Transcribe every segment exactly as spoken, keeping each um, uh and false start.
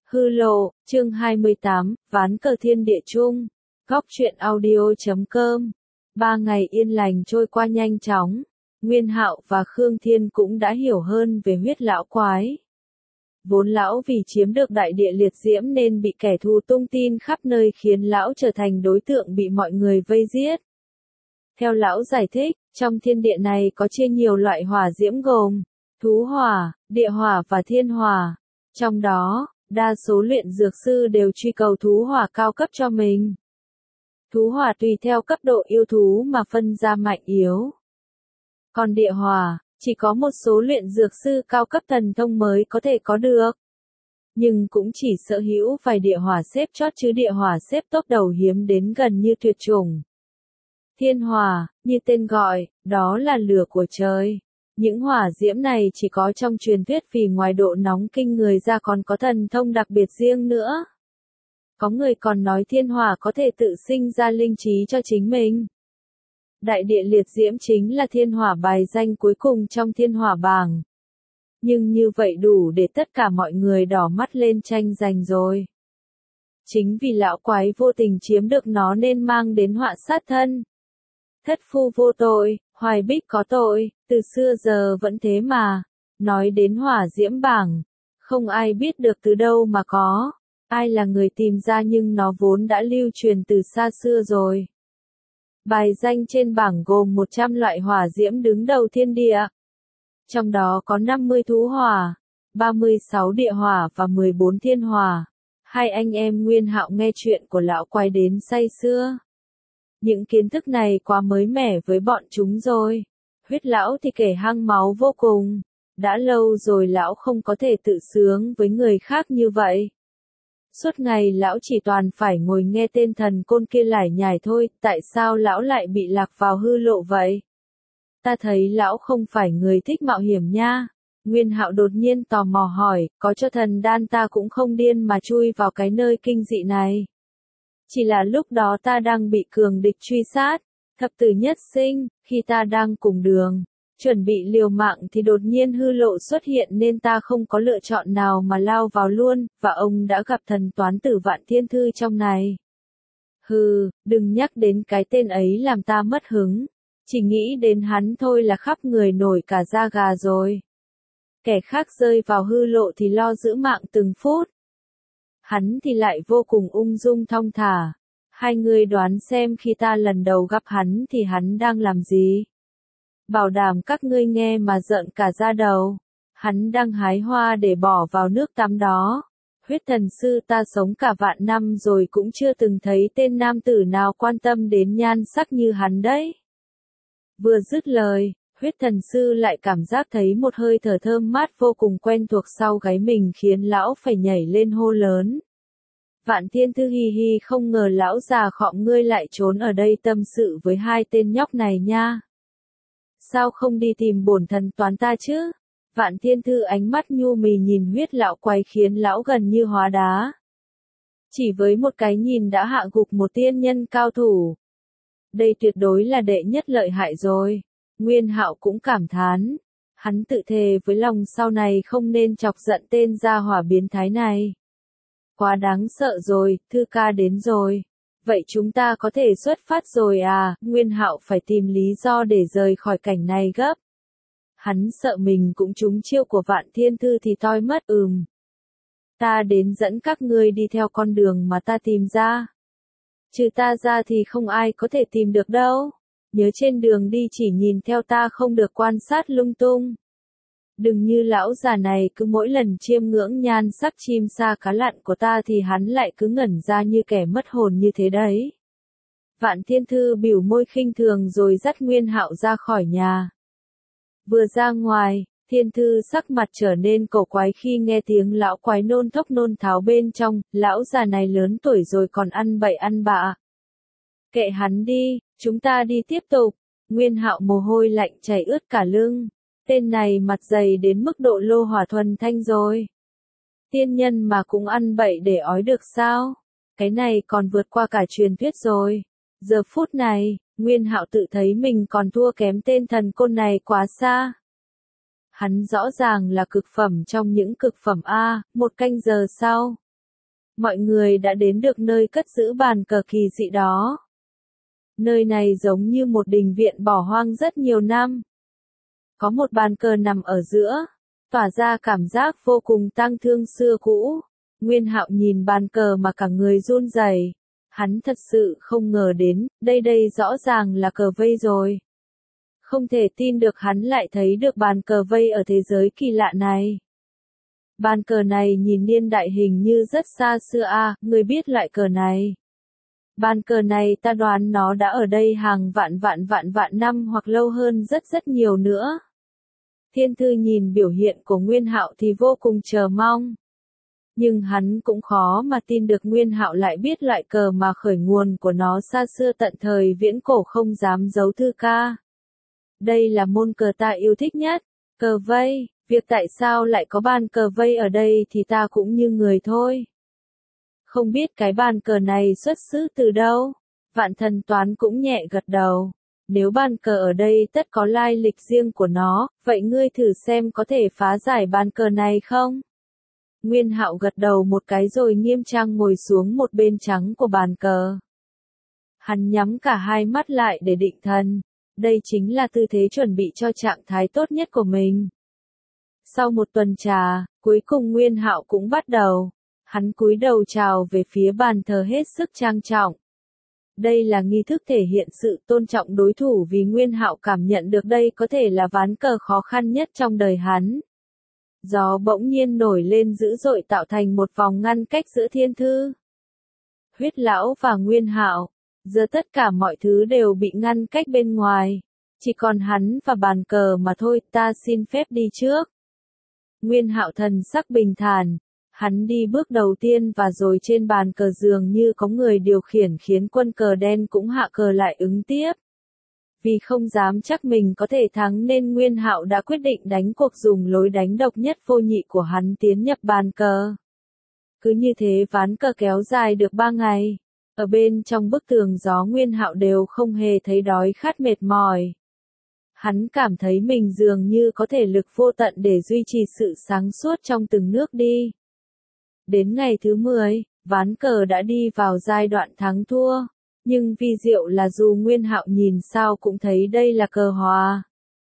Hư lộ, chương hai mươi tám, ván cờ thiên địa chung. Góc truyện audio chấm com. Ba ngày yên lành trôi qua nhanh chóng. Nguyên Hạo và Khương Thiên cũng đã hiểu hơn về huyết lão quái. Vốn lão vì chiếm được đại địa liệt diễm nên bị kẻ thù tung tin khắp nơi khiến lão trở thành đối tượng bị mọi người vây giết. Theo lão giải thích, trong thiên địa này có chia nhiều loại hỏa diễm gồm thú hỏa, địa hỏa và thiên hỏa. Trong đó, đa số luyện dược sư đều truy cầu thú hỏa cao cấp cho mình. Thú hỏa tùy theo cấp độ yêu thú mà phân ra mạnh yếu. Còn địa hỏa, chỉ có một số luyện dược sư cao cấp thần thông mới có thể có được. Nhưng cũng chỉ sở hữu vài địa hỏa xếp chót chứ địa hỏa xếp top đầu hiếm đến gần như tuyệt chủng. Thiên hỏa, như tên gọi, đó là lửa của trời. Những hỏa diễm này chỉ có trong truyền thuyết vì ngoài độ nóng kinh người ra còn có thần thông đặc biệt riêng nữa. Có người còn nói thiên hỏa có thể tự sinh ra linh trí cho chính mình. Đại địa liệt diễm chính là thiên hỏa bài danh cuối cùng trong thiên hỏa bảng. Nhưng như vậy đủ để tất cả mọi người đỏ mắt lên tranh giành rồi. Chính vì lão quái vô tình chiếm được nó nên mang đến họa sát thân. Thất phu vô tội, Hoài Bích có tội, từ xưa giờ vẫn thế mà. Nói đến hỏa diễm bảng, không ai biết được từ đâu mà có, ai là người tìm ra nhưng nó vốn đã lưu truyền từ xa xưa rồi. Bài danh trên bảng gồm một trăm loại hỏa diễm đứng đầu thiên địa. Trong đó có năm mươi thú hỏa, ba mươi sáu địa hỏa và mười bốn thiên hỏa. Hai anh em Nguyên Hạo nghe chuyện của lão quái đến say sưa. Những kiến thức này quá mới mẻ với bọn chúng rồi. Huyết lão thì kể hăng máu vô cùng. Đã lâu rồi lão không có thể tự sướng với người khác như vậy. Suốt ngày lão chỉ toàn phải ngồi nghe tên thần côn kia lải nhải thôi. Tại sao lão lại bị lạc vào hư lộ vậy? Ta thấy lão không phải người thích mạo hiểm nha. Nguyên Hạo đột nhiên tò mò hỏi, có cho thần đan ta cũng không điên mà chui vào cái nơi kinh dị này. Chỉ là lúc đó ta đang bị cường địch truy sát, thập tử nhất sinh, khi ta đang cùng đường, chuẩn bị liều mạng thì đột nhiên hư lộ xuất hiện nên ta không có lựa chọn nào mà lao vào luôn, và ông đã gặp thần toán tử Vạn Thiên Thư trong này. Hừ, đừng nhắc đến cái tên ấy làm ta mất hứng, chỉ nghĩ đến hắn thôi là khắp người nổi cả da gà rồi. Kẻ khác rơi vào hư lộ thì lo giữ mạng từng phút. Hắn thì lại vô cùng ung dung thong thả. Hai người đoán xem khi ta lần đầu gặp hắn thì hắn đang làm gì? Bảo đảm các ngươi nghe mà giận cả da đầu. Hắn đang hái hoa để bỏ vào nước tắm đó. Huyết thần sư ta sống cả vạn năm rồi cũng chưa từng thấy tên nam tử nào quan tâm đến nhan sắc như hắn đấy. Vừa dứt lời, huyết thần sư lại cảm giác thấy một hơi thở thơm mát vô cùng quen thuộc sau gáy mình khiến lão phải nhảy lên hô lớn. Vạn Thiên Thư hi hi, không ngờ lão già khọm ngươi lại trốn ở đây tâm sự với hai tên nhóc này nha. Sao không đi tìm bổn thần toán ta chứ? Vạn Thiên Thư ánh mắt nhu mì nhìn huyết lão quái khiến lão gần như hóa đá. Chỉ với một cái nhìn đã hạ gục một tiên nhân cao thủ. Đây tuyệt đối là đệ nhất lợi hại rồi. Nguyên Hạo cũng cảm thán. Hắn tự thề với lòng sau này không nên chọc giận tên gia hỏa biến thái này. Quá đáng sợ rồi, Thư ca đến rồi. Vậy chúng ta có thể xuất phát rồi à? Nguyên Hạo phải tìm lý do để rời khỏi cảnh này gấp. Hắn sợ mình cũng trúng chiêu của Vạn Thiên Thư thì toi mất. Ừm. Ta đến dẫn các ngươi đi theo con đường mà ta tìm ra. Trừ ta ra thì không ai có thể tìm được đâu. Nhớ trên đường đi chỉ nhìn theo ta không được quan sát lung tung. Đừng như lão già này cứ mỗi lần chiêm ngưỡng nhan sắc chim sa cá lặn của ta thì hắn lại cứ ngẩn ra như kẻ mất hồn như thế đấy. Vạn Thiên Thư bỉu môi khinh thường rồi dắt Nguyên Hạo ra khỏi nhà. Vừa ra ngoài, Thiên Thư sắc mặt trở nên cổ quái khi nghe tiếng lão quái nôn thốc nôn tháo bên trong, lão già này lớn tuổi rồi còn ăn bậy ăn bạ. Kệ hắn đi, chúng ta đi tiếp tục. Nguyên Hạo mồ hôi lạnh chảy ướt cả lưng. Tên này mặt dày đến mức độ lô hỏa thuần thanh rồi. Tiên nhân mà cũng ăn bậy để ói được sao? Cái này còn vượt qua cả truyền thuyết rồi. Giờ phút này, Nguyên Hạo tự thấy mình còn thua kém tên thần côn này quá xa. Hắn rõ ràng là cực phẩm trong những cực phẩm A. Một canh giờ sau, mọi người đã đến được nơi cất giữ bàn cờ kỳ dị đó. Nơi này giống như một đình viện bỏ hoang rất nhiều năm. Có một bàn cờ nằm ở giữa, tỏa ra cảm giác vô cùng tang thương xưa cũ. Nguyên Hạo nhìn bàn cờ mà cả người run rẩy. Hắn thật sự không ngờ đến, đây đây rõ ràng là cờ vây rồi. Không thể tin được hắn lại thấy được bàn cờ vây ở thế giới kỳ lạ này. Bàn cờ này nhìn niên đại hình như rất xa xưa à, người biết loại cờ này. Bàn cờ này ta đoán nó đã ở đây hàng vạn vạn vạn vạn năm hoặc lâu hơn rất rất nhiều nữa. Thiên Thư nhìn biểu hiện của Nguyên Hạo thì vô cùng chờ mong. Nhưng hắn cũng khó mà tin được Nguyên Hạo lại biết loại cờ mà khởi nguồn của nó xa xưa tận thời viễn cổ không dám giấu Thư ca. Đây là môn cờ ta yêu thích nhất, cờ vây, việc tại sao lại có bàn cờ vây ở đây thì ta cũng như người thôi. Không biết cái bàn cờ này xuất xứ từ đâu, Vạn Thần Toán cũng nhẹ gật đầu. Nếu bàn cờ ở đây tất có lai lịch riêng của nó, vậy ngươi thử xem có thể phá giải bàn cờ này không? Nguyên Hạo gật đầu một cái rồi nghiêm trang ngồi xuống một bên trắng của bàn cờ. Hắn nhắm cả hai mắt lại để định thần. Đây chính là tư thế chuẩn bị cho trạng thái tốt nhất của mình. Sau một tuần trà, cuối cùng Nguyên Hạo cũng bắt đầu. Hắn cúi đầu chào về phía bàn thờ hết sức trang trọng. Đây là nghi thức thể hiện sự tôn trọng đối thủ vì Nguyên Hạo cảm nhận được đây có thể là ván cờ khó khăn nhất trong đời hắn. Gió bỗng nhiên nổi lên dữ dội tạo thành một vòng ngăn cách giữa Thiên Thư, Huyết Lão và Nguyên Hạo. Giờ tất cả mọi thứ đều bị ngăn cách bên ngoài. Chỉ còn hắn và bàn cờ mà thôi, ta xin phép đi trước. Nguyên Hạo thần sắc bình thản. Hắn đi bước đầu tiên và rồi trên bàn cờ dường như có người điều khiển khiến quân cờ đen cũng hạ cờ lại ứng tiếp. Vì không dám chắc mình có thể thắng nên Nguyên Hạo đã quyết định đánh cuộc dùng lối đánh độc nhất vô nhị của hắn tiến nhập bàn cờ. Cứ như thế ván cờ kéo dài được ba ngày. Ở bên trong bức tường gió Nguyên Hạo đều không hề thấy đói khát mệt mỏi. Hắn cảm thấy mình dường như có thể lực vô tận để duy trì sự sáng suốt trong từng nước đi. Đến ngày thứ mười, ván cờ đã đi vào giai đoạn thắng thua. Nhưng vi diệu là dù Nguyên Hạo nhìn sao cũng thấy đây là cờ hòa.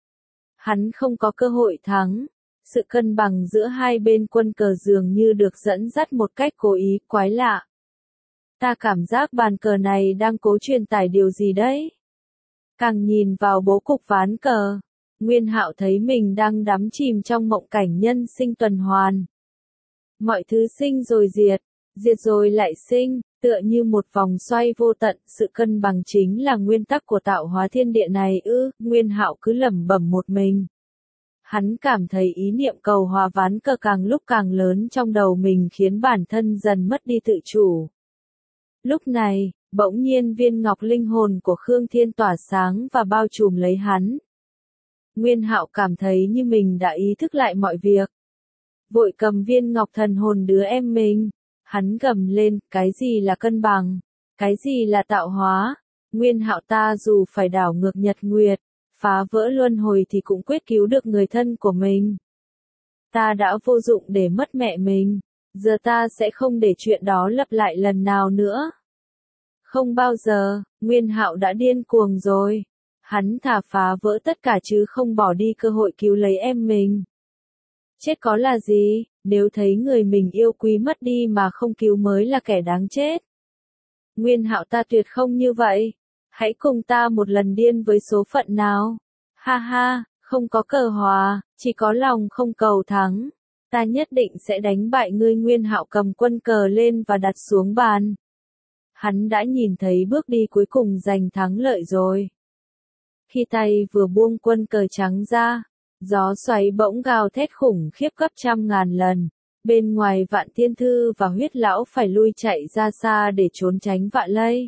Hắn không có cơ hội thắng. Sự cân bằng giữa hai bên quân cờ dường như được dẫn dắt một cách cố ý quái lạ. Ta cảm giác bàn cờ này đang cố truyền tải điều gì đấy. Càng nhìn vào bố cục ván cờ, Nguyên Hạo thấy mình đang đắm chìm trong mộng cảnh nhân sinh tuần hoàn. Mọi thứ sinh rồi diệt, diệt rồi lại sinh, tựa như một vòng xoay vô tận, sự cân bằng chính là nguyên tắc của tạo hóa thiên địa này ư, Nguyên Hạo cứ lẩm bẩm một mình. Hắn cảm thấy ý niệm cầu hòa ván cờ càng lúc càng lớn trong đầu mình khiến bản thân dần mất đi tự chủ. Lúc này, bỗng nhiên viên ngọc linh hồn của Khương Thiên tỏa sáng và bao trùm lấy hắn. Nguyên Hạo cảm thấy như mình đã ý thức lại mọi việc. Vội cầm viên ngọc thần hồn đứa em mình. Hắn gầm lên, cái gì là cân bằng? Cái gì là tạo hóa? Nguyên Hạo ta dù phải đảo ngược nhật nguyệt, phá vỡ luân hồi thì cũng quyết cứu được người thân của mình. Ta đã vô dụng để mất mẹ mình. Giờ ta sẽ không để chuyện đó lặp lại lần nào nữa. Không bao giờ, Nguyên Hạo đã điên cuồng rồi. Hắn thà phá vỡ tất cả chứ không bỏ đi cơ hội cứu lấy em mình. Chết có là gì, nếu thấy người mình yêu quý mất đi mà không cứu mới là kẻ đáng chết. Nguyên Hạo ta tuyệt không như vậy. Hãy cùng ta một lần điên với số phận nào. Ha ha, không có cờ hòa, chỉ có lòng không cầu thắng. Ta nhất định sẽ đánh bại ngươi. Nguyên Hạo cầm quân cờ lên và đặt xuống bàn. Hắn đã nhìn thấy bước đi cuối cùng giành thắng lợi rồi. Khi tay vừa buông quân cờ trắng ra, gió xoáy bỗng gào thét khủng khiếp gấp trăm ngàn lần. Bên ngoài Vạn Thiên Thư và Huyết Lão phải lui chạy ra xa để trốn tránh vạ lây.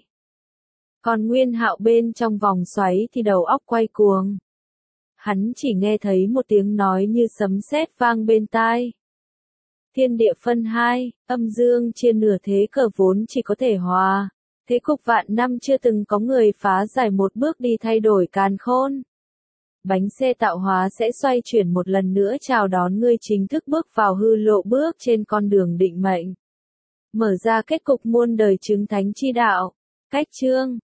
Còn Nguyên Hạo bên trong vòng xoáy thì đầu óc quay cuồng. Hắn chỉ nghe thấy một tiếng nói như sấm sét vang bên tai. Thiên địa phân hai, âm dương chia nửa, thế cờ vốn chỉ có thể hòa. Thế cục vạn năm chưa từng có người phá giải, một bước đi thay đổi càn khôn. Bánh xe tạo hóa sẽ xoay chuyển một lần nữa chào đón ngươi chính thức bước vào hư lộ, bước trên con đường định mệnh. Mở ra kết cục muôn đời chứng thánh chi đạo. Cách chương